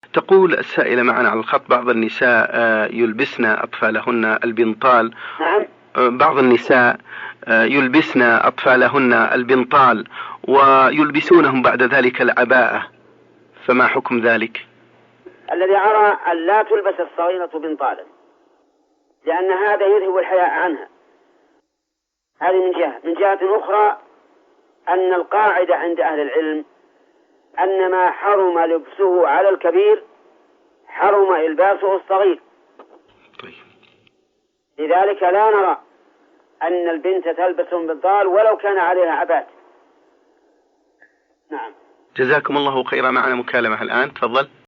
تقول السائلة معنا على الخط: بعض النساء يلبسن أطفالهن البنطال. نعم. بعض النساء يلبسن أطفالهن البنطال ويلبسونهم بعد ذلك العباءة، فما حكم ذلك؟ الذي أرى أن لا تلبس الصغيرة بنطالا، لأن هذا يذهب الحياء عنها. هذه من جهة. من جهة أخرى أن القاعدة عند أهل العلم أن ما حرم لبسه على الكبير حرم إلباسه الصغير. طيب. لذلك لا نرى أن البنت تلبس بنطال ولو كان عليها عبات. نعم. جزاكم الله خيرا. معنا مكالمة الآن، تفضل.